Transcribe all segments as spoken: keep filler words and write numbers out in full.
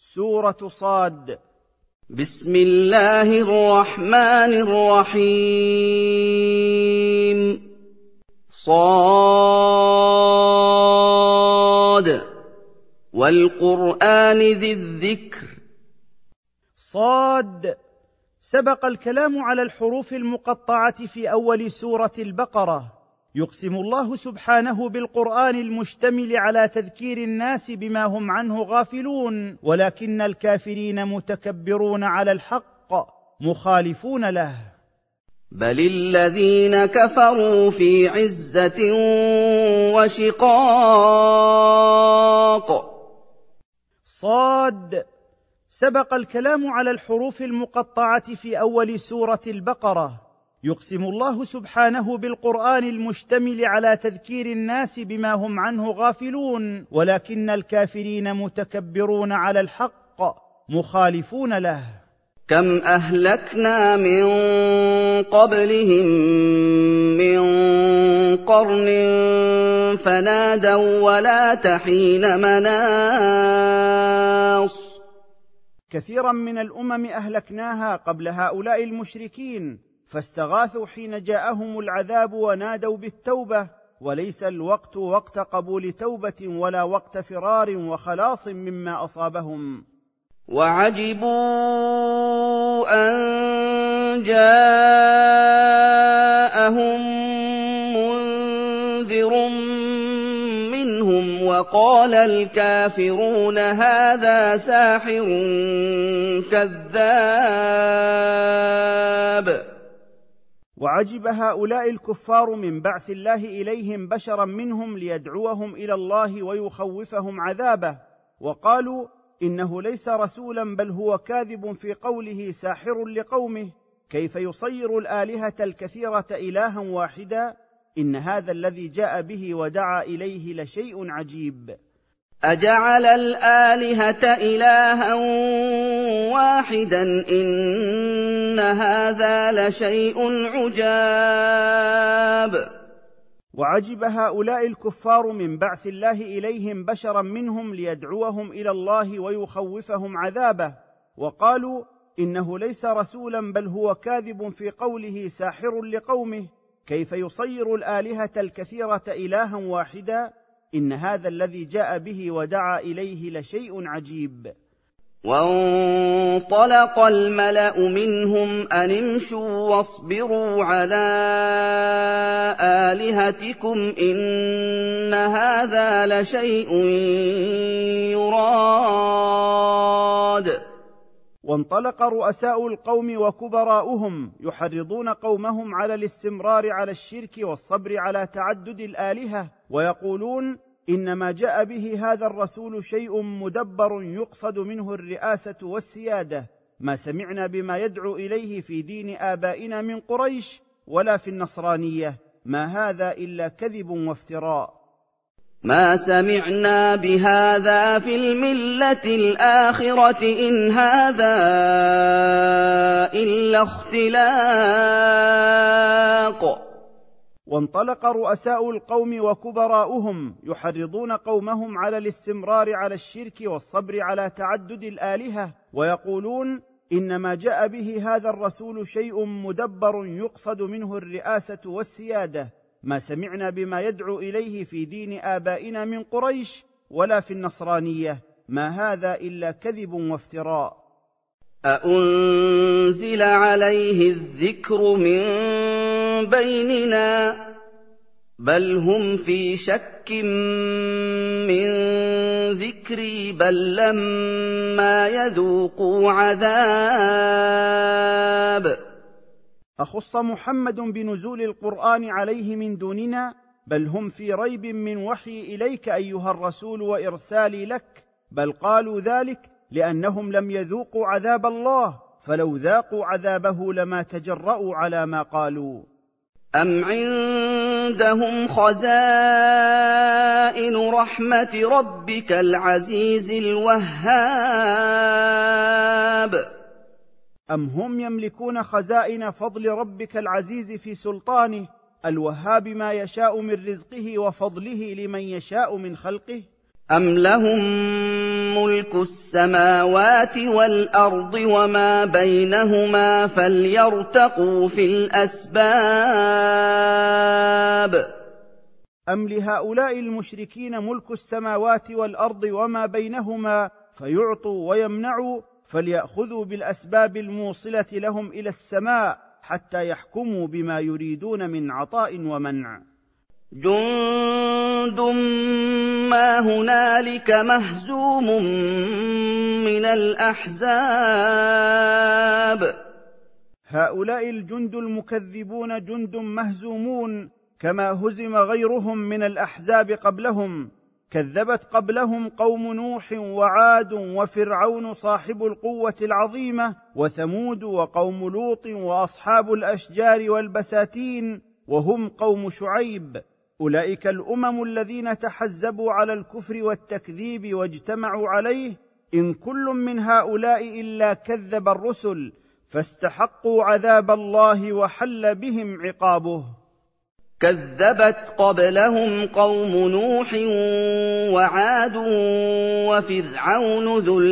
سورة صاد. بسم الله الرحمن الرحيم. صاد والقرآن ذي الذكر. صاد سبق الكلام على الحروف المقطعة في أول سورة البقرة. يقسم الله سبحانه بالقرآن المشتمل على تذكير الناس بما هم عنه غافلون، ولكن الكافرين متكبرون على الحق مخالفون له. بل الذين كفروا في عزة وشقاق. صاد سبق الكلام على الحروف المقطعة في أول سورة البقرة. يقسم الله سبحانه بالقرآن المشتمل على تذكير الناس بما هم عنه غافلون، ولكن الكافرين متكبرون على الحق مخالفون له. كم أهلكنا من قبلهم من قرن فنادوا ولا تحين مناص. كثيرا من الأمم أهلكناها قبل هؤلاء المشركين، فاستغاثوا حين جاءهم العذاب ونادوا بالتوبة، وليس الوقت وقت قبول توبة ولا وقت فرار وخلاص مما أصابهم. وعجبوا أن جاءهم منذر منهم وقال الكافرون هذا ساحر كذاب. وعجب هؤلاء الكفار من بعث الله إليهم بشرا منهم ليدعوهم إلى الله ويخوفهم عذابه، وقالوا إنه ليس رسولا بل هو كاذب في قوله ساحر لقومه، كيف يصير الآلهة الكثيرة إلها واحدا، إن هذا الذي جاء به ودعا إليه لشيء عجيب. أجعل الآلهة إلها واحدا إن هذا لشيء عجاب. وعجب هؤلاء الكفار من بعث الله إليهم بشرا منهم ليدعوهم إلى الله ويخوفهم عذابه، وقالوا إنه ليس رسولا بل هو كاذب في قوله ساحر لقومه، كيف يصير الآلهة الكثيرة إلها واحدا، إن هذا الذي جاء به ودعا إليه لشيء عجيب. وانطلق الملأ منهم أن امشوا واصبروا على آلهتكم إن هذا لشيء يراد. وانطلق رؤساء القوم وكبراؤهم يحرضون قومهم على الاستمرار على الشرك والصبر على تعدد الآلهة، ويقولون إنما جاء به هذا الرسول شيء مدبر يقصد منه الرئاسة والسيادة، ما سمعنا بما يدعو إليه في دين آبائنا من قريش ولا في النصرانية، ما هذا إلا كذب وافتراء. ما سمعنا بهذا في الملة الآخرة إن هذا إلا اختلاق. وانطلق رؤساء القوم وكبراؤهم يحرضون قومهم على الاستمرار على الشرك والصبر على تعدد الآلهة، ويقولون إنما جاء به هذا الرسول شيء مدبر يقصد منه الرئاسة والسيادة، ما سمعنا بما يدعو إليه في دين آبائنا من قريش ولا في النصرانية، ما هذا إلا كذب وافتراء. أأنزل عليه الذكر من بيننا بل هم في شك من ذكري بل لما يذوقوا عذاب. أخص محمد بنزول القرآن عليه من دوننا، بل هم في ريب من وحي إليك أيها الرسول وإرسالي لك، بل قالوا ذلك لأنهم لم يذوقوا عذاب الله، فلو ذاقوا عذابه لما تجرؤوا على ما قالوا. أم عندهم خزائن رحمة ربك العزيز الوهاب. أم هم يملكون خزائن فضل ربك العزيز في سلطانه الوهاب ما يشاء من رزقه وفضله لمن يشاء من خلقه. أم لهم مُلْكُ السَّمَاوَاتِ وَالْأَرْضِ وَمَا بَيْنَهُمَا فَلْيَرْتَقُوا فِي الْأَسْبَابِ أم لهؤلاء المشركين ملك السماوات والأرض وما بينهما فيعطوا ويمنعوا، فليأخذوا بالأسباب الموصلة لهم إلى السماء حتى يحكموا بما يريدون من عطاء ومنع. جُندٌ مَّا هُنَالِكَ مَهْزُومٌ مِّنَ الْأَحْزَابِ. هؤلاء الجند المكذبون جند مهزومون كما هزم غيرهم من الأحزاب قبلهم. كذبت قبلهم قوم نوح وعاد وفرعون صاحب القوة العظيمة وثمود وقوم لوط وأصحاب الأشجار والبساتين وهم قوم شعيب. أولئك الأمم الذين تحزبوا على الكفر والتكذيب واجتمعوا عليه، إن كل من هؤلاء إلا كذب الرسل فاستحقوا عذاب الله وحل بهم عقابه. كذبت قبلهم قوم نوح وعاد وفرعون ذو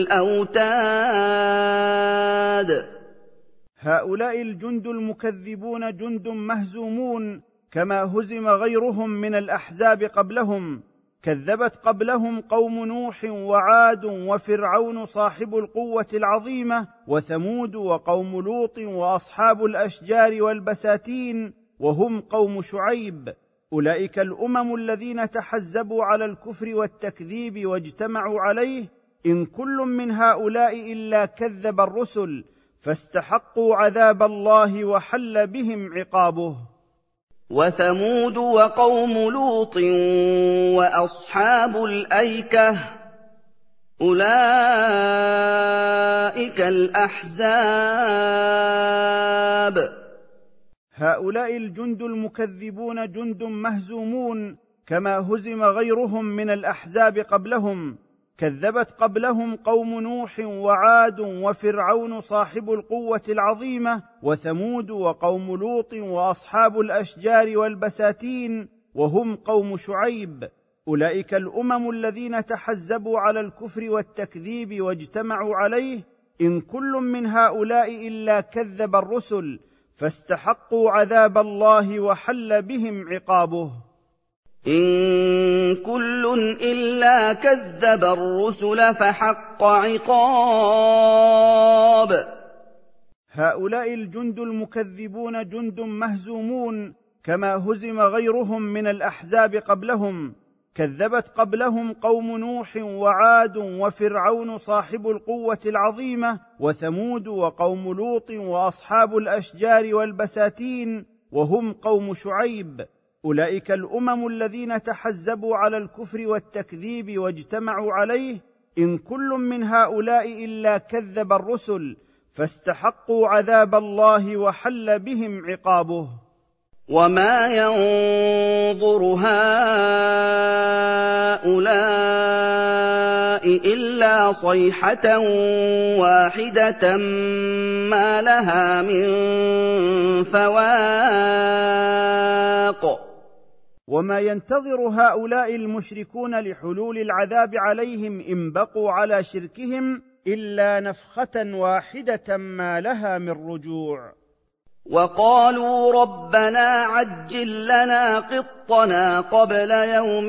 الأوتاد. هؤلاء الجند المكذبون جند مهزومون كما هزم غيرهم من الأحزاب قبلهم. كذبت قبلهم قوم نوح وعاد وفرعون صاحب القوة العظيمة وثمود وقوم لوط وأصحاب الأشجار والبساتين وهم قوم شعيب. أولئك الأمم الذين تحزبوا على الكفر والتكذيب واجتمعوا عليه، إن كل من هؤلاء إلا كذب الرسل فاستحقوا عذاب الله وحل بهم عقابه. وثمود وقوم لوط وأصحاب الأيكة أولئك الأحزاب. هؤلاء الجند المكذبون جند مهزومون كما هزم غيرهم من الأحزاب قبلهم. كذبت قبلهم قوم نوح وعاد وفرعون صاحب القوة العظيمة وثمود وقوم لوط وأصحاب الأشجار والبساتين وهم قوم شعيب. أولئك الأمم الذين تحزبوا على الكفر والتكذيب واجتمعوا عليه، إن كل من هؤلاء إلا كذب الرسل فاستحقوا عذاب الله وحل بهم عقابه. إن كل إلا كذب الرسل فحق عقاب. هؤلاء الجند المكذبون جند مهزومون كما هزم غيرهم من الأحزاب قبلهم. كذبت قبلهم قوم نوح وعاد وفرعون صاحب القوة العظيمة وثمود وقوم لوط وأصحاب الأشجار والبساتين وهم قوم شعيب. أولئك الأمم الذين تحزبوا على الكفر والتكذيب واجتمعوا عليه، إن كل من هؤلاء إلا كذب الرسل فاستحقوا عذاب الله وحل بهم عقابه. وما ينظر هؤلاء إلا صيحة واحدة ما لها من فواق. وما ينتظر هؤلاء المشركون لحلول العذاب عليهم إن بقوا على شركهم إلا نفخة واحدة ما لها من رجوع. وقالوا ربنا عجل لنا قطنا قبل يوم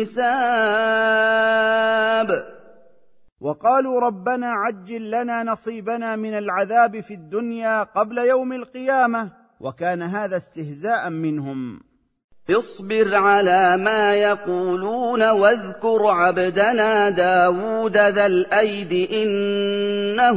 الحساب. وقالوا ربنا عجل لنا نصيبنا من العذاب في الدنيا قبل يوم القيامة، وكان هذا استهزاء منهم. اصبر على ما يقولون واذكر عبدنا داود ذا الأيد إنه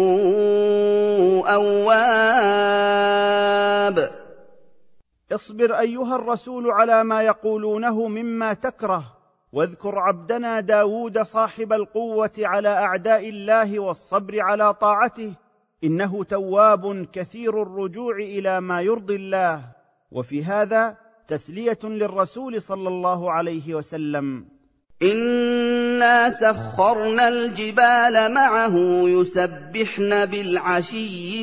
أواب. اصبر أيها الرسول على ما يقولونه مما تكره، واذكر عبدنا داود صاحب القوة على أعداء الله والصبر على طاعته، إنه تواب كثير الرجوع إلى ما يرضي الله. وفي هذا تسلية للرسول صلى الله عليه وسلم. إنا سخرنا الجبال معه يسبحن بالعشي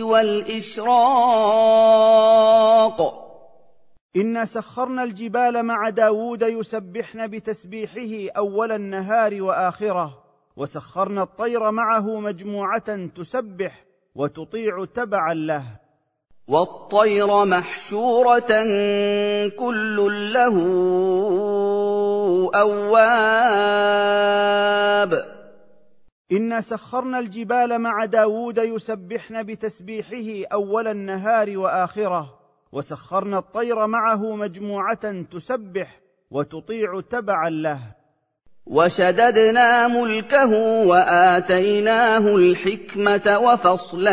والإشراق. إنا سخرنا الجبال مع داود يسبحن بتسبيحه أول النهار وآخره، وسخرنا الطير معه مجموعة تسبح وتطيع تبعا له. والطير محشورة كل له أواب. إنا سخرنا الجبال مع داود يسبحن بتسبيحه أول النهار وآخره، وسخرنا الطير معه مجموعة تسبح وتطيع تبعا له. وشددنا ملكه وآتيناه الحكمة وفصل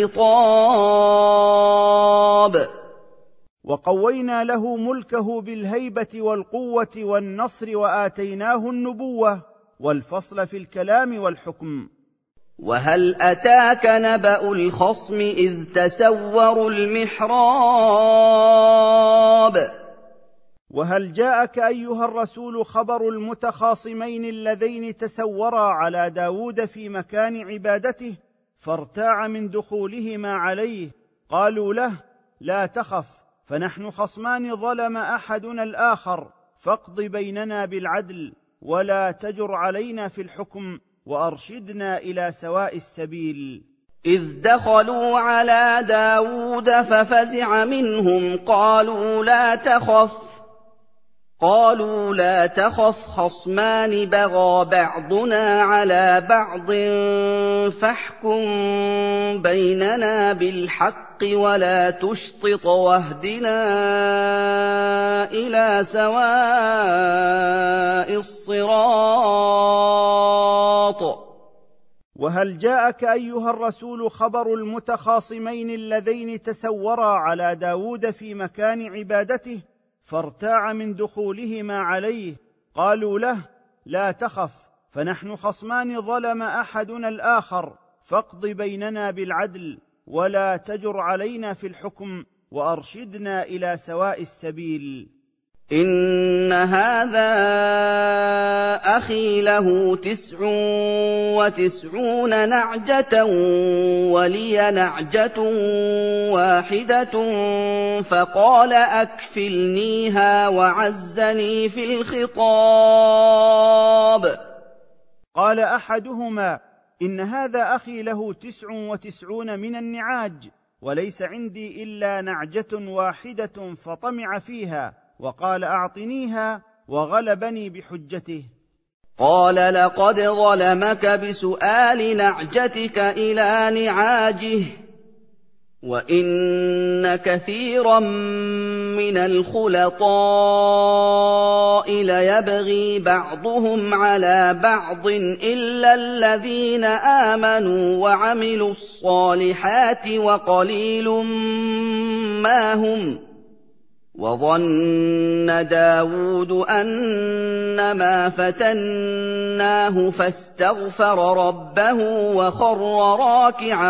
الخطاب. وقوينا له ملكه بالهيبة والقوة والنصر، وآتيناه النبوة والفصل في الكلام والحكم. وهل أتاك نبأ الخصم إذ تسوروا المحراب. وهل جاءك أيها الرسول خبر المتخاصمين اللذين تسورا على داود في مكان عبادته فارتاع من دخولهما عليه؟ قالوا له: لا تخف، فنحن خصمان ظلم أحدنا الآخر، فاقض بيننا بالعدل ولا تجر علينا في الحكم وأرشدنا إلى سواء السبيل. إذ دخلوا على داود ففزع منهم قالوا لا تخف قالوا لا تخف خصمان بغى بعضنا على بعض فاحكم بيننا بالحق ولا تشطط واهدنا إلى سواء الصراط. وهل جاءك أيها الرسول خبر المتخاصمين اللذين تسورا على داود في مكان عبادته فارتاع من دخولهما عليه؟ قالوا له: لا تخف، فنحن خصمان ظلم أحدنا الآخر، فاقض بيننا بالعدل ولا تجر علينا في الحكم وأرشدنا إلى سواء السبيل. إن هذا أخي له تسع وتسعون نعجة ولي نعجة واحدة فقال أكفلنيها وعزني في الخطاب. قال أحدهما: إن هذا أخي له تسع وتسعون من النعاج وليس عندي إلا نعجة واحدة، فطمع فيها وقال أعطنيها وغلبني بحجته. قال لقد ظلمك بسؤال نعجتك إلى نعاجه وإن كثيرا من الخلطاء ليبغي بعضهم على بعض إلا الذين آمنوا وعملوا الصالحات وقليل ما هم. وظن داود أنما فتناه فاستغفر ربه وخر راكعا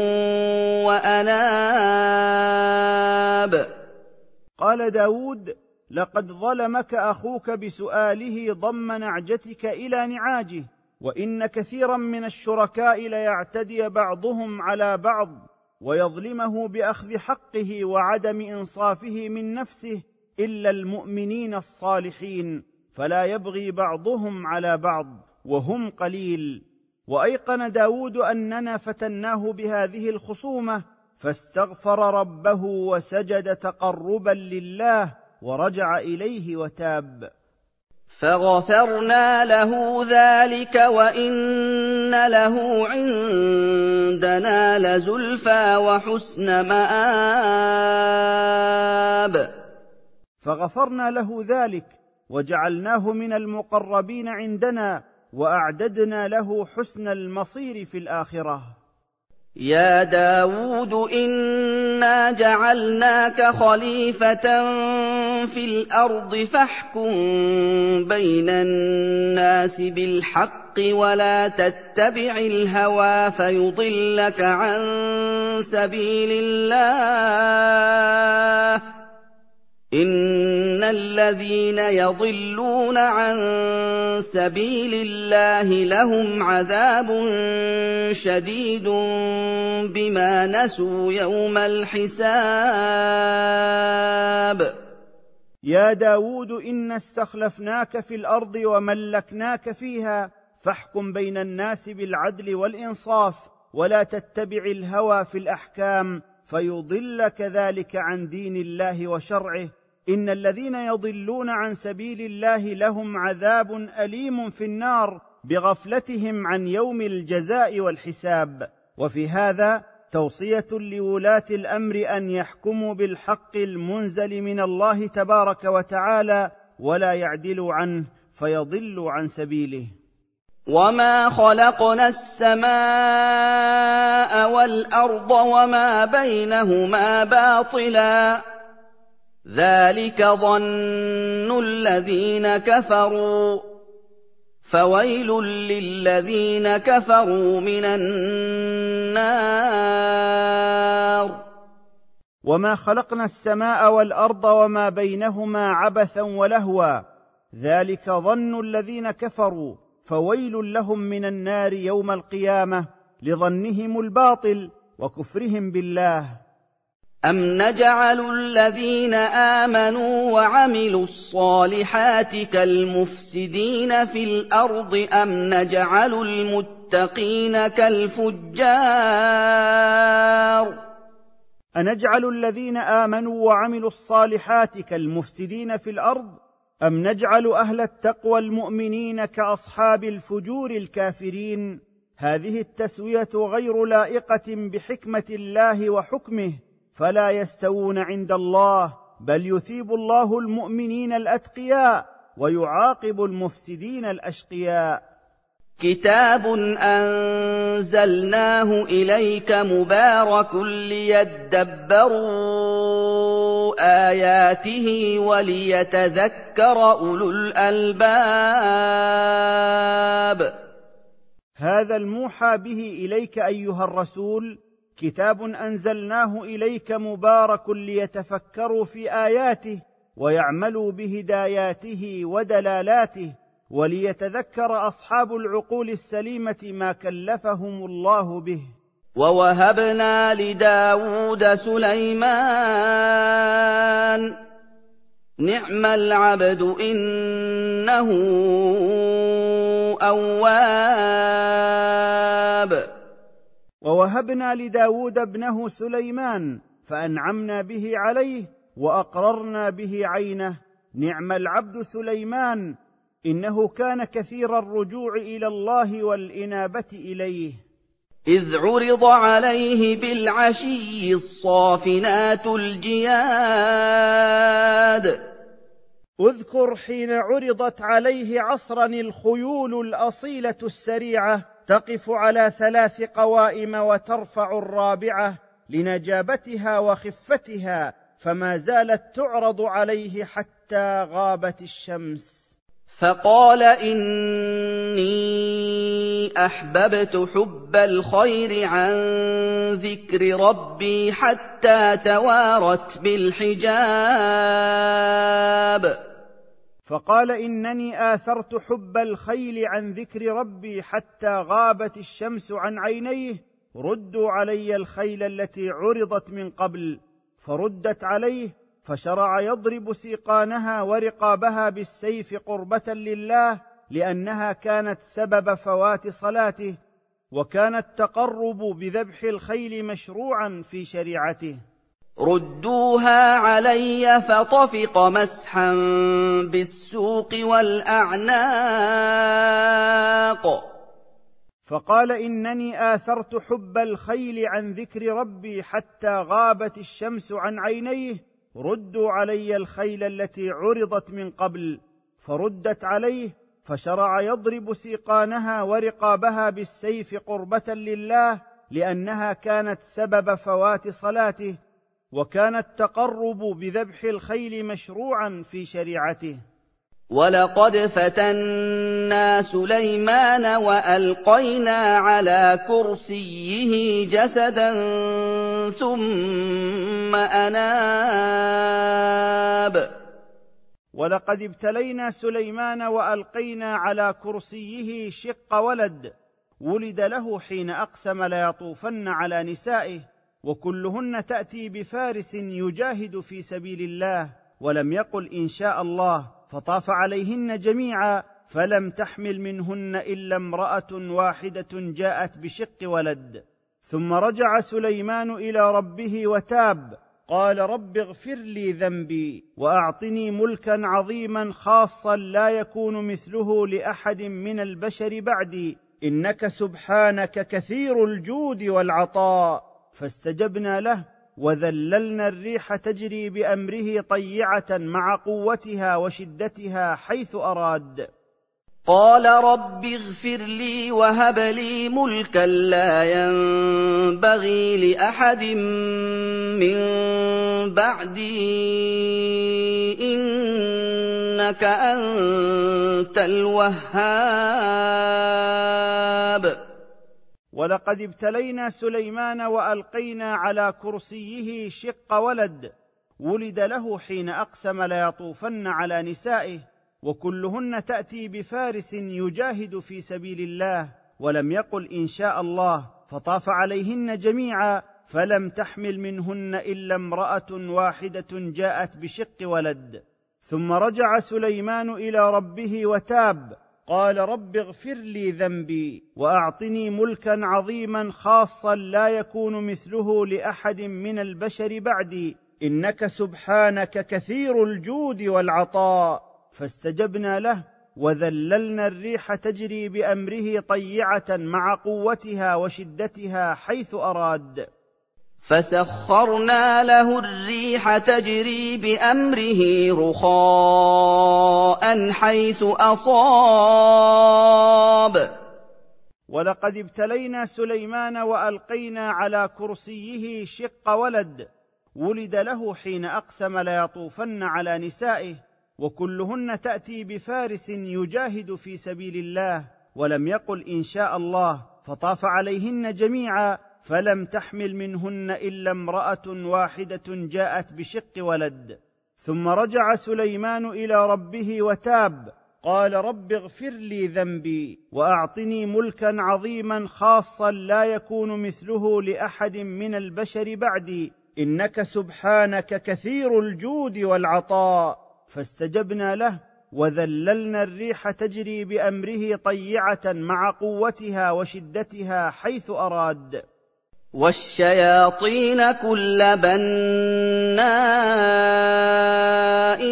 وأناب. قال داود: لقد ظلمك أخوك بسؤاله ضم نعجتك إلى نعاجه، وإن كثيرا من الشركاء ليعتدي بعضهم على بعض ويظلمه بأخذ حقه وعدم إنصافه من نفسه إلا المؤمنين الصالحين، فلا يبغي بعضهم على بعض وهم قليل. وأيقن داود أننا فتناه بهذه الخصومة فاستغفر ربه وسجد تقربا لله ورجع إليه وتاب. فغفرنا له ذلك وإن له عندنا لزلفى وحسن مآب. فغفرنا له ذلك وجعلناه من المقربين عندنا وأعددنا له حسن المصير في الآخرة. يا داود إنا جعلناك خليفة في الأرض فاحكم بين الناس بالحق ولا تتبع الهوى فيضلك عن سبيل الله إن الذين يضلون عن سبيل الله لهم عذاب شديد بما نسوا يوم الحساب. يا داود إن استخلفناك في الأرض وملكناك فيها فاحكم بين الناس بالعدل والإنصاف، ولا تتبع الهوى في الأحكام فيضلك ذلك عن دين الله وشرعه. إن الذين يضلون عن سبيل الله لهم عذاب أليم في النار بغفلتهم عن يوم الجزاء والحساب. وفي هذا توصية لولاة الأمر أن يحكموا بالحق المنزل من الله تبارك وتعالى ولا يعدلوا عنه فيضلوا عن سبيله. وما خلقنا السماء والأرض وما بينهما باطلا ذلك ظن الذين كفروا فويل للذين كفروا من النار. وما خلقنا السماء والأرض وما بينهما عبثا ولهوا ذلك ظن الذين كفروا فويل لهم من النار يوم القيامة لظنهم الباطل وكفرهم بالله. أم نجعل الذين آمنوا وعملوا الصالحات كالمفسدين في الأرض أم نجعل المتقين كالفجار. أنجعل الذين آمنوا وعملوا الصالحات كالمفسدين في الأرض أم نجعل أهل التقوى المؤمنين كأصحاب الفجور الكافرين. هذه التسوية غير لائقة بحكمة الله وحكمه، فلا يستوون عند الله، بل يثيب الله المؤمنين الأتقياء ويعاقب المفسدين الأشقياء. كتاب أنزلناه إليك مبارك ليدبروا آياته وليتذكر أولو الألباب. هذا الموحى به إليك أيها الرسول كتاب أنزلناه إليك مبارك ليتفكروا في آياته ويعملوا بهداياته ودلالاته، وليتذكر أصحاب العقول السليمة ما كلفهم الله به. ووهبنا لداود سليمان نعم العبد إنه أواب. ووهبنا لداود ابنه سليمان فأنعمنا به عليه وأقررنا به عينه. نعم العبد سليمان إنه كان كثير الرجوع إلى الله والإنابة إليه. إذ عرض عليه بالعشي الصافنات الجياد. اذكر حين عرضت عليه عصرا الخيول الأصيلة السريعة تقف على ثلاث قوائم وترفع الرابعة لنجابتها وخفتها، فما زالت تعرض عليه حتى غابت الشمس. فقال إني أحببت حب الخير عن ذكر ربي حتى توارت بالحجاب. فقال إنني آثرت حب الخيل عن ذكر ربي حتى غابت الشمس عن عينيه. ردوا علي الخيل التي عرضت من قبل، فردت عليه فشرع يضرب سيقانها ورقابها بالسيف قربة لله، لأنها كانت سبب فوات صلاته، وكان التقرب بذبح الخيل مشروعا في شريعته. ردوها علي فطفق مسحا بالسوق والأعناق. فقال إنني آثرت حب الخيل عن ذكر ربي حتى غابت الشمس عن عينيه. ردوا علي الخيل التي عرضت من قبل، فردت عليه فشرع يضرب سيقانها ورقابها بالسيف قربة لله، لأنها كانت سبب فوات صلاته، وكان التقرب بذبح الخيل مشروعا في شريعته. ولقد فتنا سليمان وألقينا على كرسيه جسدا ثم أناب. ولقد ابتلينا سليمان وألقينا على كرسيه شق ولد، ولد له حين أقسم ليطوفن على نسائه، وكلهن تأتي بفارس يجاهد في سبيل الله، ولم يقل إن شاء الله، فطاف عليهن جميعا فلم تحمل منهن إلا امرأة واحدة جاءت بشق ولد. ثم رجع سليمان إلى ربه وتاب، قال رب اغفر لي ذنبي وأعطني ملكا عظيما خاصا لا يكون مثله لأحد من البشر بعدي، إنك سبحانك كثير الجود والعطاء. فاستجبنا له وذللنا الريح تجري بأمره طيعة مع قوتها وشدتها حيث أراد. قال رب اغفر لي وهب لي ملكا لا ينبغي لأحد من بعدي إنك أنت الوهاب. ولقد ابتلينا سليمان وألقينا على كرسيه شق ولد، ولد له حين أقسم ليطوفن على نسائه، وكلهن تأتي بفارس يجاهد في سبيل الله، ولم يقل إن شاء الله، فطاف عليهن جميعا فلم تحمل منهن إلا امرأة واحدة جاءت بشق ولد. ثم رجع سليمان إلى ربه وتاب، قال رب اغفر لي ذنبي وأعطني ملكا عظيما خاصا لا يكون مثله لأحد من البشر بعدي، إنك سبحانك كثير الجود والعطاء. فاستجبنا له وذللنا الريح تجري بأمره طيعة مع قوتها وشدتها حيث أراد. فسخرنا له الريح تجري بأمره رخاء حيث أصاب. ولقد ابتلينا سليمان وألقينا على كرسيه شق ولد، ولد له حين أقسم ليطوفن على نسائه، وكلهن تأتي بفارس يجاهد في سبيل الله، ولم يقل إن شاء الله، فطاف عليهن جميعا فلم تحمل منهن إلا امرأة واحدة جاءت بشق ولد. ثم رجع سليمان إلى ربه وتاب، قال رب اغفر لي ذنبي وأعطني ملكا عظيما خاصا لا يكون مثله لأحد من البشر بعدي، إنك سبحانك كثير الجود والعطاء. فاستجبنا له وذللنا الريح تجري بأمره طيعة مع قوتها وشدتها حيث أراد. والشياطين كل بناء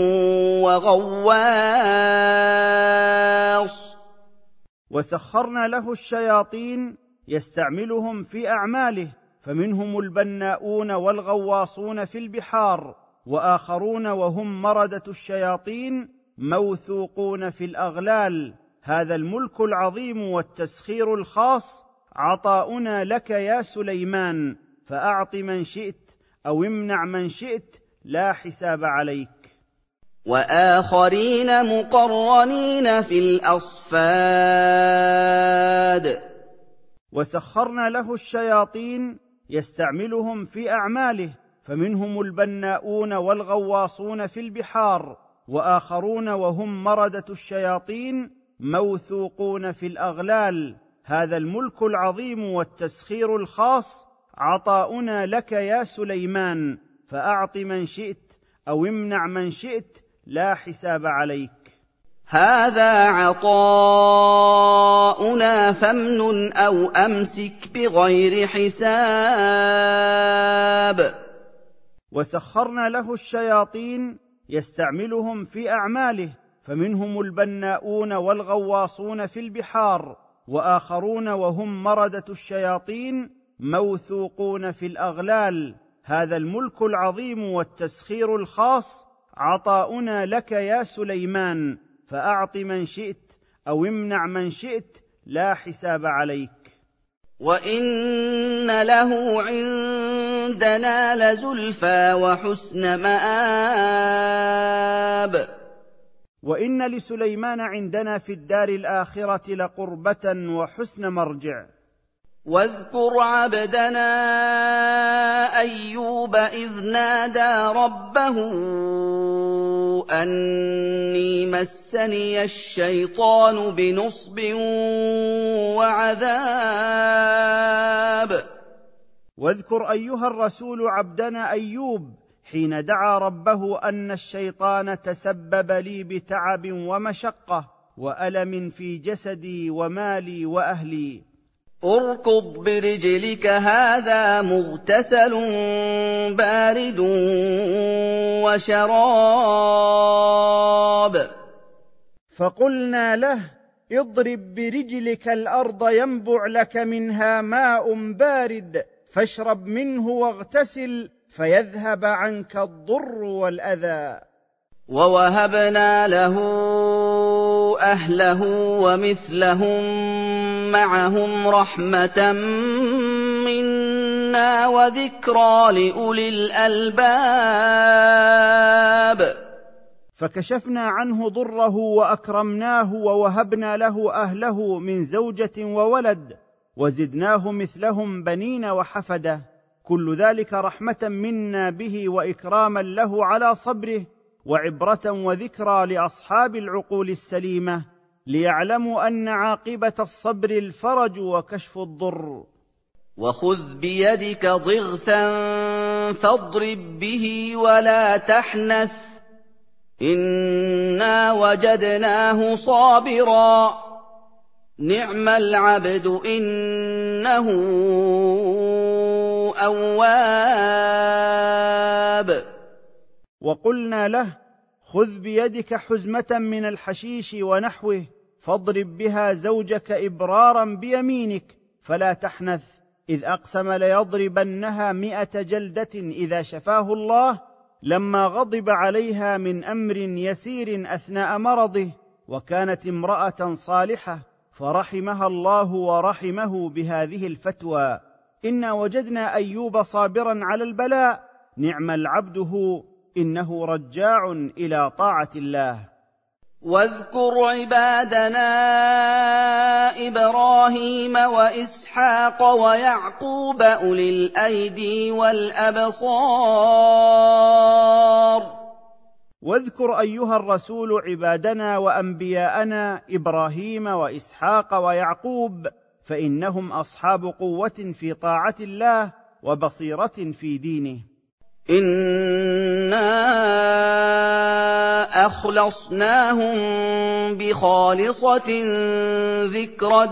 وغواص. وسخرنا له الشياطين يستعملهم في أعماله، فمنهم البناؤون والغواصون في البحار، وآخرون وهم مردة الشياطين موثوقون في الأغلال. هذا الملك العظيم والتسخير الخاص عطاؤنا لك يا سليمان، فأعط من شئت أو امنع من شئت لا حساب عليك. وآخرين مقرنين في الأصفاد. وسخرنا له الشياطين يستعملهم في أعماله، فمنهم البناؤون والغواصون في البحار، وآخرون وهم مردة الشياطين موثوقون في الأغلال. هذا الملك العظيم والتسخير الخاص عطاؤنا لك يا سليمان، فأعط من شئت أو امنع من شئت لا حساب عليك. هذا عطاؤنا فامنن أو أمسك بغير حساب. وسخرنا له الشياطين يستعملهم في أعماله، فمنهم البناؤون والغواصون في البحار، وآخرون وهم مردة الشياطين موثوقون في الأغلال. هذا الملك العظيم والتسخير الخاص عطاؤنا لك يا سليمان، فأعط من شئت أو امنع من شئت لا حساب عليك. وإن له عندنا لزلفى وحسن مآب. وإن لسليمان عندنا في الدار الآخرة لقربة وحسن مرجع. واذكر عبدنا أيوب إذ نادى ربه أني مسني الشيطان بنصب وعذاب. واذكر أيها الرسول عبدنا أيوب حين دعا ربه أن الشيطان تسبب لي بتعب ومشقة، والم في جسدي ومالي واهلي. اركض برجلك هذا مغتسل بارد وشراب. فقلنا له اضرب برجلك الارض ينبع لك منها ماء بارد فاشرب منه واغتسل فيذهب عنك الضر والاذى. ووهبنا له اهله ومثلهم معهم رحمه منا وذكرى لاولي الالباب. فكشفنا عنه ضره واكرمناه ووهبنا له اهله من زوجه وولد وزدناه مثلهم بنين وحفده، كل ذلك رحمه منا به واكراما له على صبره وعبره وذكرى لاصحاب العقول السليمه ليعلموا ان عاقبه الصبر الفرج وكشف الضر. وخذ بيدك ضغثا فاضرب به ولا تحنث إنا وجدناه صابرا نعم العبد إنه أواب. وقلنا له خذ بيدك حزمة من الحشيش ونحوه فاضرب بها زوجك إبرارا بيمينك فلا تحنث، إذ أقسم ليضربنها مئة جلدة إذا شفاه الله لما غضب عليها من أمر يسير أثناء مرضه، وكانت امرأة صالحة فرحمها الله ورحمه بهذه الفتوى. إنا وجدنا أيوب صابرا على البلاء نعم العبد هو إنه رجاع إلى طاعة الله. واذكر عبادنا إبراهيم وإسحاق ويعقوب أولي الأيدي والأبصار. واذكر أيها الرسول عبادنا وأنبياءنا إبراهيم وإسحاق ويعقوب، فإنهم أصحاب قوة في طاعة الله وبصيرة في دينه. إنا أخلصناهم بخالصة ذكر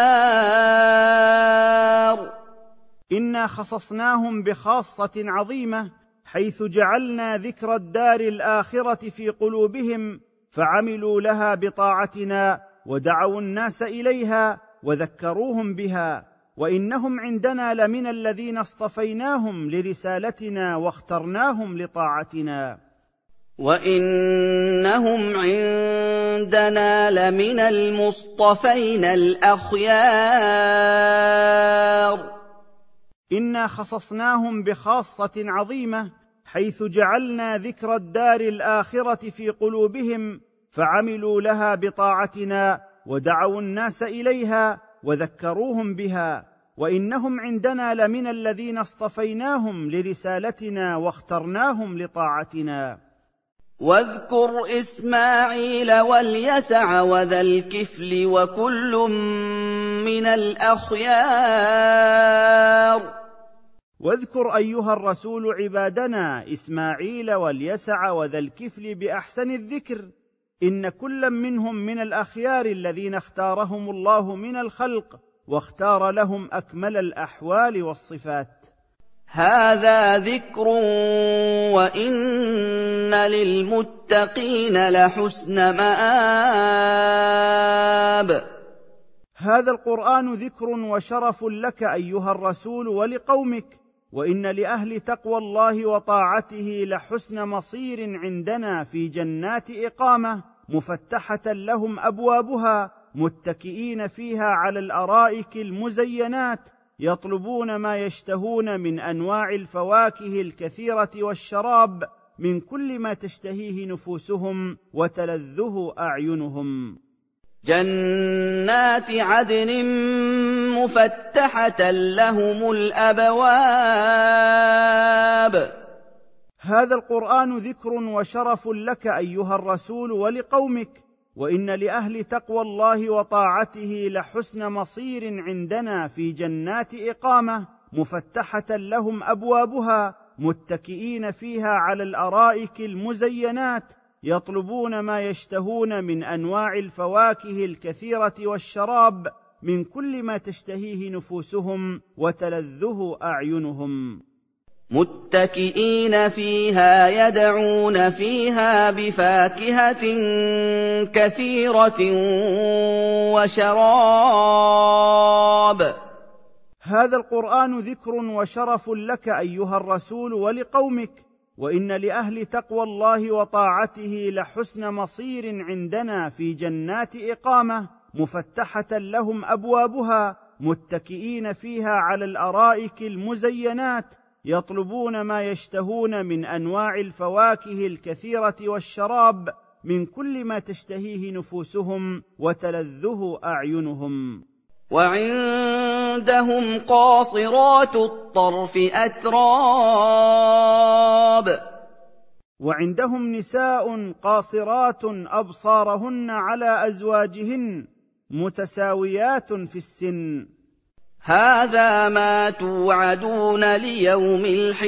الدار. إنا خصصناهم بخاصة عظيمة حيث جعلنا ذكر الدار الآخرة في قلوبهم فعملوا لها بطاعتنا ودعوا الناس إليها وذكروهم بها، وإنهم عندنا لمن الذين اصطفيناهم لرسالتنا واخترناهم لطاعتنا. وإنهم عندنا لمن المصطفين الأخيار. إنا خصصناهم بخاصة عظيمة حيث جعلنا ذكر الدار الآخرة في قلوبهم فعملوا لها بطاعتنا ودعوا الناس إليها وذكروهم بها، وإنهم عندنا لمن الذين اصطفيناهم لرسالتنا واخترناهم لطاعتنا. واذكر إسماعيل واليسع وذا الكفل وكل من الأخيار. واذكر أيها الرسول عبادنا إسماعيل واليسع وذا الكفل بأحسن الذكر، إن كل منهم من الأخيار الذين اختارهم الله من الخلق واختار لهم أكمل الأحوال والصفات. هذا ذكر وإن للمتقين لحسن مآب. هذا القرآن ذكر وشرف لك أيها الرسول ولقومك، وإن لأهل تقوى الله وطاعته لحسن مصير عندنا في جنات إقامة مفتحة لهم أبوابها متكئين فيها على الأرائك المزينات يطلبون ما يشتهون من أنواع الفواكه الكثيرة والشراب من كل ما تشتهيه نفوسهم وتلذه أعينهم. جنات عدن مفتحة لهم الأبواب. هذا القرآن ذكر وشرف لك أيها الرسول ولقومك، وإن لأهل تقوى الله وطاعته لحسن مصير عندنا في جنات إقامة مفتحة لهم أبوابها متكئين فيها على الأرائك المزينات يطلبون ما يشتهون من انواع الفواكه الكثيره والشراب من كل ما تشتهيه نفوسهم وتلذه اعينهم. متكئين فيها يدعون فيها بفاكهة كثيرة وشراب. هذا القرآن ذكر وشرف لك أيها الرسول ولقومك، وإن لأهل تقوى الله وطاعته لحسن مصير عندنا في جنات إقامة مفتحة لهم أبوابها، متكئين فيها على الأرائك المزينات، يطلبون ما يشتهون من انواع الفواكه الكثيره والشراب من كل ما تشتهيه نفوسهم وتلذه اعينهم. وعندهم قاصرات الطرف أتراب. وعندهم نساء قاصرات أبصارهن على أزواجهن متساويات في السن. هذا ما توعدون ليوم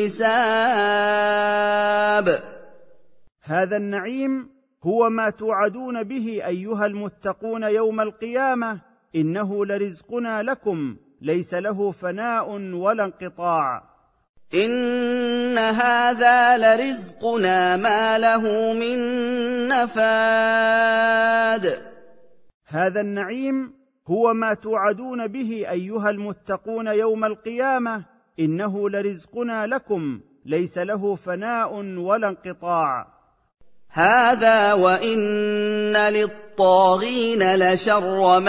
الحساب. هذا النعيم هو ما توعدون به أيها المتقون يوم القيامة، إنه لرزقنا لكم ليس له فناء ولا انقطاع. إن هذا لرزقنا ما له من نفاد. هذا النعيم هو ما توعدون به أيها المتقون يوم القيامة، إنه لرزقنا لكم ليس له فناء ولا انقطاع. هذا وإن للطاغين لشر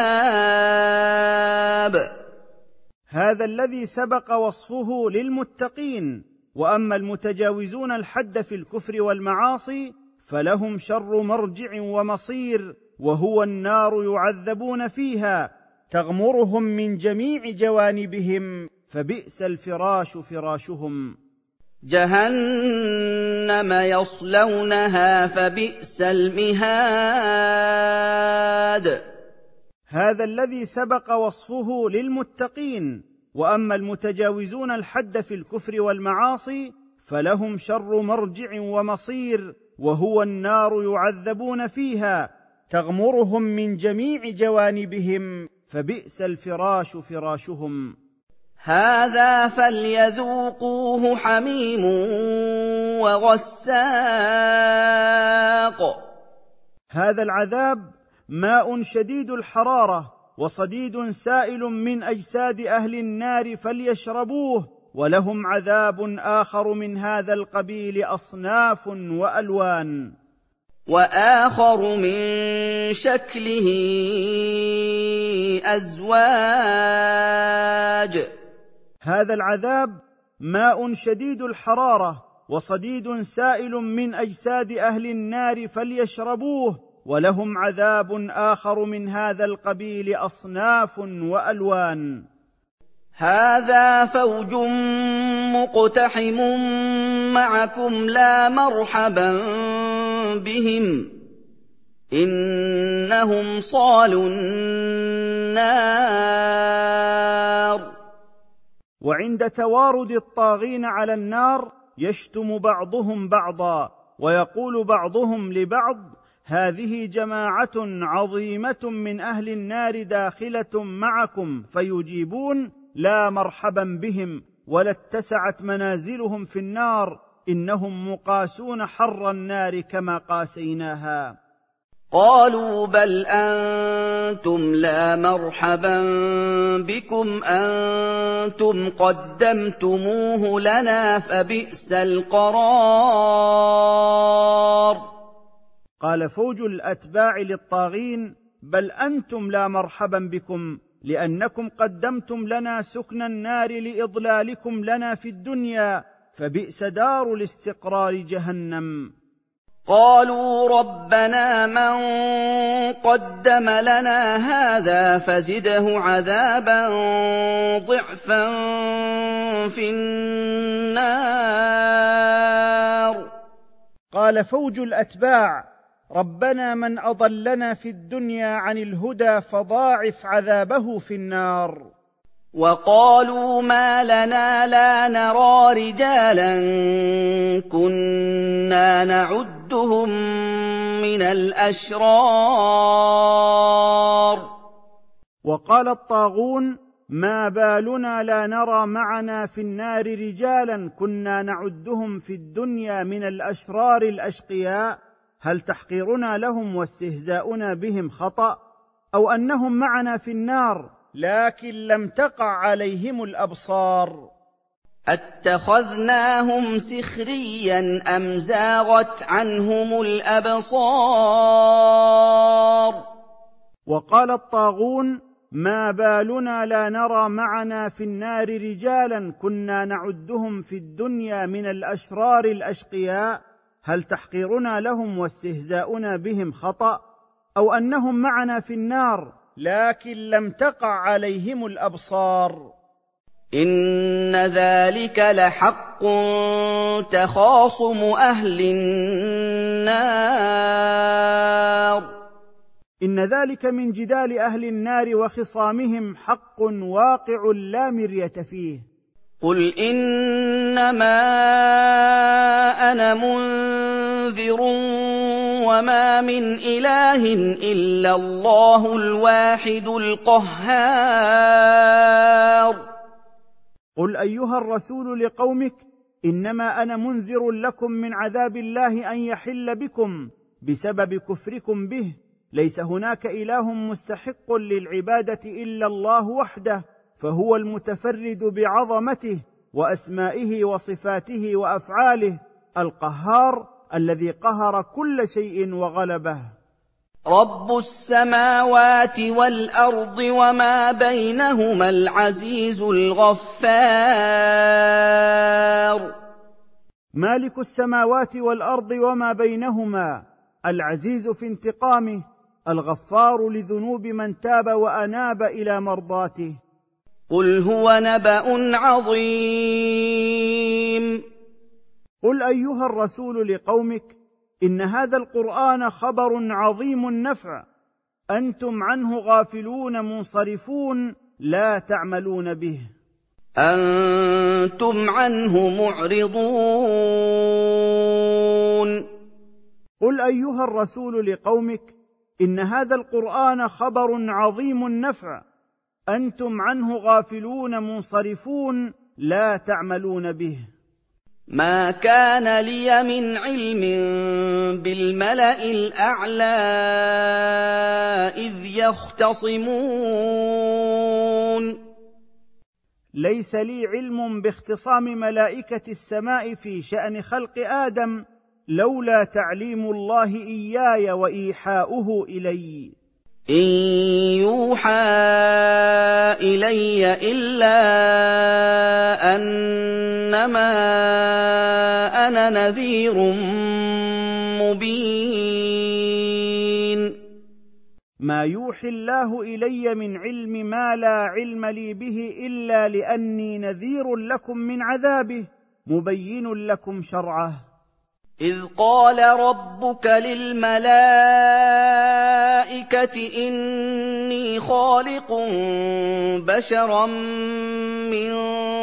مآب. هذا الذي سبق وصفه للمتقين، وأما المتجاوزون الحد في الكفر والمعاصي فلهم شر مرجع ومصير، وهو النار يعذبون فيها تغمرهم من جميع جوانبهم، فبئس الفراش فراشهم. جهنم يصلونها فبئس المهاد. هذا الذي سبق وصفه للمتقين، وأما المتجاوزون الحد في الكفر والمعاصي فلهم شر مرجع ومصير، وهو النار يعذبون فيها تغمرهم من جميع جوانبهم، فبئس الفراش فراشهم. هذا فليذوقوه حميم وغساق. هذا العذاب ماء شديد الحرارة وصديد سائل من أجساد أهل النار فليشربوه، ولهم عذاب آخر من هذا القبيل أصناف وألوان. وآخر من شكله أزواج. هذا العذاب ماء شديد الحرارة وصديد سائل من أجساد أهل النار فليشربوه، ولهم عذاب آخر من هذا القبيل أصناف وألوان. هذا فوج مقتحم معكم لا مرحبا بهم إنهم صالوا النار. وعند توارد الطاغين على النار يشتم بعضهم بعضا، ويقول بعضهم لبعض: هذه جماعة عظيمة من أهل النار داخلة معكم، فيجيبون: لا مرحبا بهم، ولا اتسعت منازلهم في النار، إنهم مقاسون حر النار كما قاسيناها. قالوا بل أنتم لا مرحبا بكم أنتم قدمتموه لنا فبئس القرار. قال فوج الأتباع للطاغين: بل أنتم لا مرحبا بكم، لأنكم قدمتم لنا سكن النار لإضلالكم لنا في الدنيا، فبئس دار الاستقرار جهنم. قالوا ربنا من قدم لنا هذا فزده عذابا ضعفا في النار. قال فوج الأتباع: ربنا من أضلنا في الدنيا عن الهدى فضاعف عذابه في النار. وقالوا ما لنا لا نرى رجالا كنا نعدهم نَعُدُّهُم مِّنَ الْأَشْرَارِ. وقال الطاغون: ما بالنا لا نرى معنا في النار رجالا كنا نعدهم في الدنيا من الأشرار الأشقياء، هل تحقيرنا لهم واستهزاؤنا بهم خطأ؟ أو أنهم معنا في النار لكن لم تقع عليهم الأبصار. أَتَّخَذْنَاهُمْ سِخْرِيًّا أَمْ زَاغَتْ عَنْهُمُ الْأَبْصَارُ. وقال الطاغون: ما بالنا لا نرى معنا في النار رجالا كنا نعدهم في الدنيا من الأشرار الأشقياء، هل تحقيرنا لهم واستهزاؤنا بهم خطأ؟ أو أنهم معنا في النار لكن لم تقع عليهم الأبصار. إِنَّ ذَلِكَ لَحَقٌّ تَخَاصُمُ أَهْلِ النَّارِ. إن ذلك من جدال أهل النار وخصامهم حق واقع لا مرية فيه. قُلْ إِنَّمَا أَنَا مُنذِرٌ وَمَا مِنْ إِلَٰهٍ إِلَّا اللَّهُ الْوَاحِدُ الْقَهَّارُ. قل أيها الرسول لقومك: إنما أنا منذر لكم من عذاب الله أن يحل بكم بسبب كفركم به، ليس هناك إله مستحق للعبادة إلا الله وحده، فهو المتفرد بعظمته وأسمائه وصفاته وأفعاله، القهار الذي قهر كل شيء وغلبه. رب السماوات والأرض وما بينهما العزيز الغفار. مالك السماوات والأرض وما بينهما، العزيز في انتقامه، الغفار لذنوب من تاب وأناب إلى مرضاته. قل هو نبأ عظيم. قل أيها الرسول لقومك: إن هذا القرآن خبر عظيم النفع، أنتم عنه غافلون منصرفون لا تعملون به. أنتم عنه معرضون. قل أيها الرسول لقومك: إن هذا القرآن خبر عظيم النفع، أنتم عنه غافلون منصرفون لا تعملون به. ما كان لي من علم بالملأ الأعلى إذ يختصمون. ليس لي علم باختصام ملائكة السماء في شأن خلق آدم لولا تعليم الله إياي وإيحاؤه إلي. إن يوحى إلي إلا أنما أنا نذير مبين. ما يوحي الله إلي من علم ما لا علم لي به إلا لأني نذير لكم من عذابه مبين لكم شرعه. إذ قال ربك للملائكة إني خالق بشرا من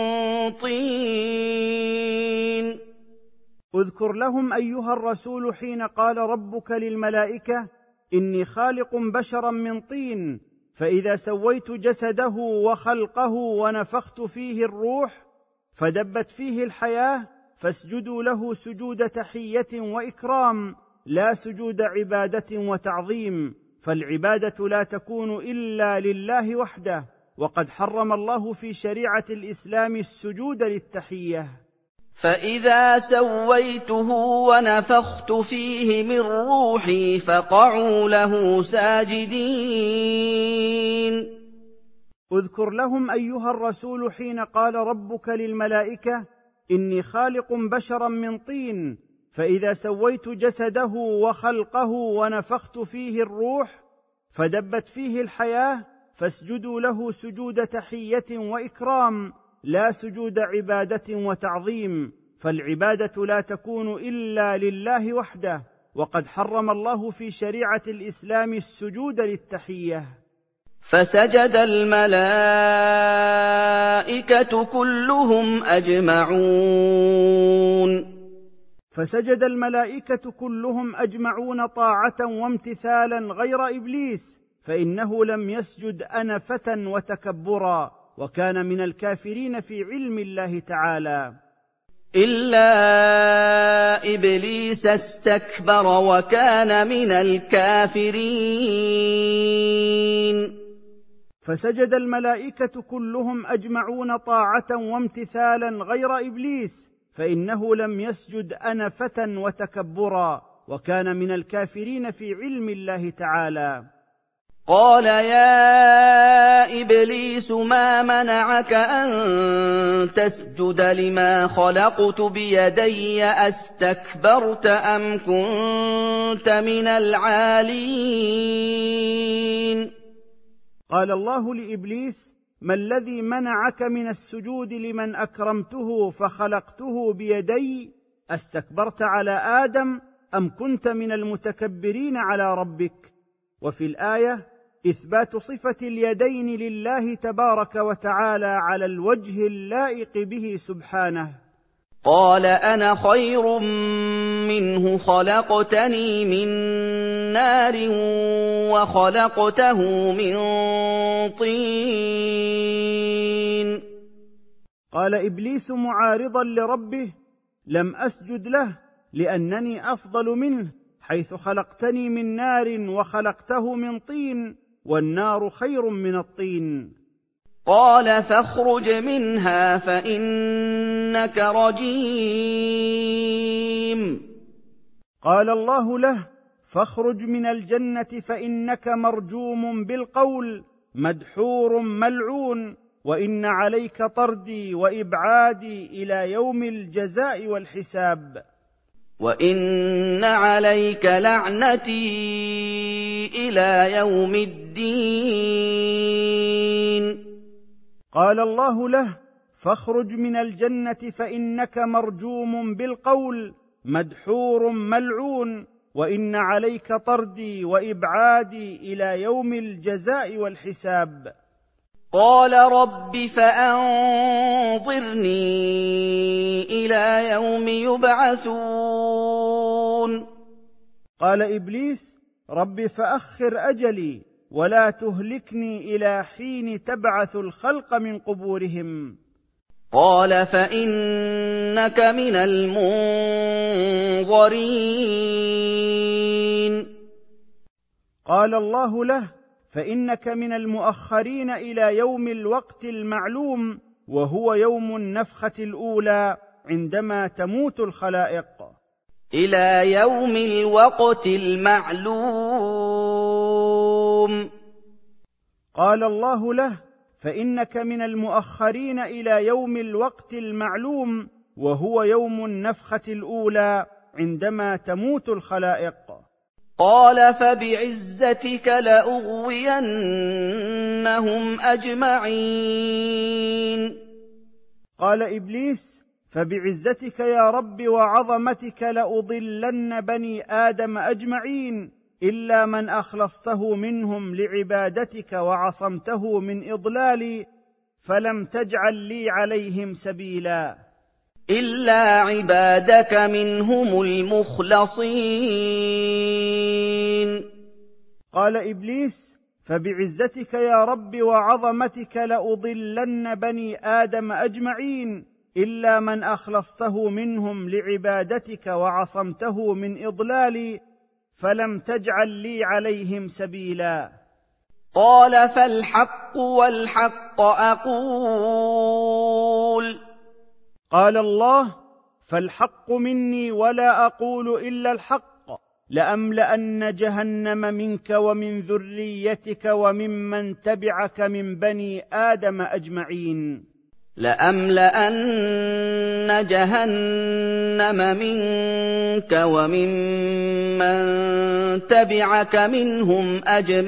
طين. اذكر لهم أيها الرسول حين قال ربك للملائكة: إني خالق بشرا من طين، فإذا سويت جسده وخلقه ونفخت فيه الروح فدبت فيه الحياة فاسجدوا له سجود تحية وإكرام لا سجود عبادة وتعظيم، فالعبادة لا تكون إلا لله وحده، وقد حرم الله في شريعة الإسلام السجود للتحية. فإذا سويته ونفخت فيه من روحي فقعوا له ساجدين. اذكر لهم أيها الرسول حين قال ربك للملائكة: إني خالق بشرا من طين، فإذا سويت جسده وخلقه ونفخت فيه الروح فدبت فيه الحياة فاسجدوا له سجود تحية وإكرام لا سجود عبادة وتعظيم، فالعبادة لا تكون إلا لله وحده، وقد حرم الله في شريعة الإسلام السجود للتحية. فسجد الملائكة كلهم أجمعون. فسجد الملائكة كلهم أجمعون طاعة وامتثالا غير إبليس، فإنه لم يسجد أنفة وتكبرا، وكان من الكافرين في علم الله تعالى. إلا إبليس استكبر وكان من الكافرين. فسجد الملائكة كلهم أجمعون طاعة وامتثالا غير إبليس، فإنه لم يسجد أنفة وتكبرا، وكان من الكافرين في علم الله تعالى. قال يا إبليس ما منعك أن تسجد لما خلقت بيدي أستكبرت أم كنت من العالين؟ قال الله لإبليس: ما الذي منعك من السجود لمن أكرمته فخلقته بيدي؟ أستكبرت على آدم أم كنت من المتكبرين على ربك؟ وفي الآية إثبات صفة اليدين لله تبارك وتعالى على الوجه اللائق به سبحانه. قال أنا خير منه خلقتني من نار وخلقته من طين. قال إبليس معارضا لربه: لم أسجد له لأنني أفضل منه، حيث خلقتني من نار وخلقته من طين، والنار خير من الطين. قال فاخرج منها فإنك رجيم. قال الله له: فاخرج من الجنة فإنك مرجوم بالقول، مدحور ملعون، وإن عليك طردي وإبعادي إلى يوم الجزاء والحساب. وإن عليك لعنتي إلى يوم الدين. قال الله له: فاخرج من الجنة فإنك مرجوم بالقول، مدحور ملعون، وإن عليك طردي وإبعادي إلى يوم الجزاء والحساب. قال رب فأنظرني إلى يوم يبعثون. قال إبليس: رب فأخر أجلي ولا تهلكني إلى حين تبعث الخلق من قبورهم. قال فإنك من المنظرين. قال الله له: فإنك من المؤخرين إلى يوم الوقت المعلوم، وهو يوم النفخة الأولى عندما تموت الخلائق. إلى يوم الوقت المعلوم. قال الله له: فإنك من المؤخرين إلى يوم الوقت المعلوم، وهو يوم النفخة الأولى عندما تموت الخلائق. قال فبعزتك لأغوينهم أجمعين. قال إبليس: فبعزتك يا رب وعظمتك لأضلن بني آدم أجمعين، إلا من أخلصته منهم لعبادتك وعصمته من إضلالي، فلم تجعل لي عليهم سبيلا. إلا عبادك منهم المخلصين. قال إبليس: فبعزتك يا رب وعظمتك لأضلن بني آدم أجمعين، إلا من أخلصته منهم لعبادتك وعصمته من إضلالي، فلم تجعل لي عليهم سبيلا. قال فالحق والحق أقول. قال الله: فالحق مني ولا أقول إلا الحق، لأملأن جهنم منك ومن ذريتك وممن تبعك من بني آدم أجمعين. لأملأن جهنم منك وممن تبعك منهم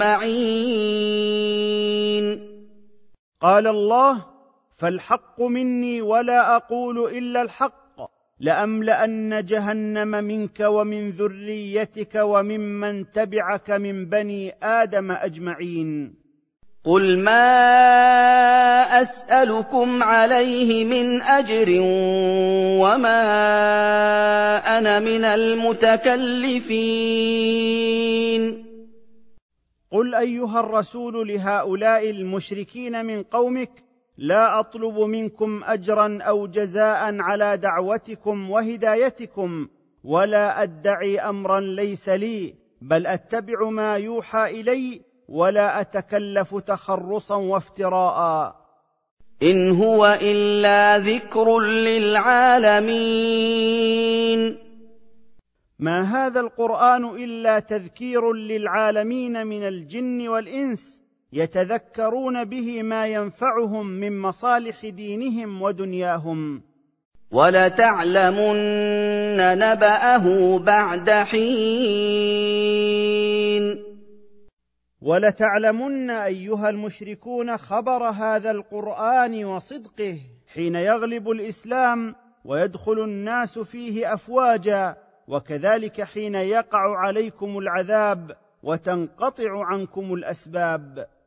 أجمعين. قال الله: فالحق مني ولا أقول إلا الحق، لأملأن جهنم منك ومن ذريتك وممن تبعك من بني آدم أجمعين. قُلْ مَا أَسْأَلُكُمْ عَلَيْهِ مِنْ أَجْرٍ وَمَا أَنَا مِنَ الْمُتَكَلِّفِينَ قل ايها الرسول لهؤلاء المشركين من قومك: لا اطلب منكم اجرا او جزاء على دعوتكم وهدايتكم، ولا ادعي امرا ليس لي، بل اتبع ما يوحى الي ولا اتكلف تخرصا وافتراء. إن هو إلا ذكر للعالمين. ما هذا القرآن إلا تذكير للعالمين من الجن والإنس، يتذكرون به ما ينفعهم من مصالح دينهم ودنياهم. وَلَتَعْلَمُنَّ نَبَأَهُ بَعْدَ حِينٍ. ولتعلمن ايها المشركون خبر هذا القرآن وصدقه حين يغلب الإسلام ويدخل الناس فيه أفواجا، وكذلك حين يقع عليكم العذاب وتنقطع عنكم الأسباب.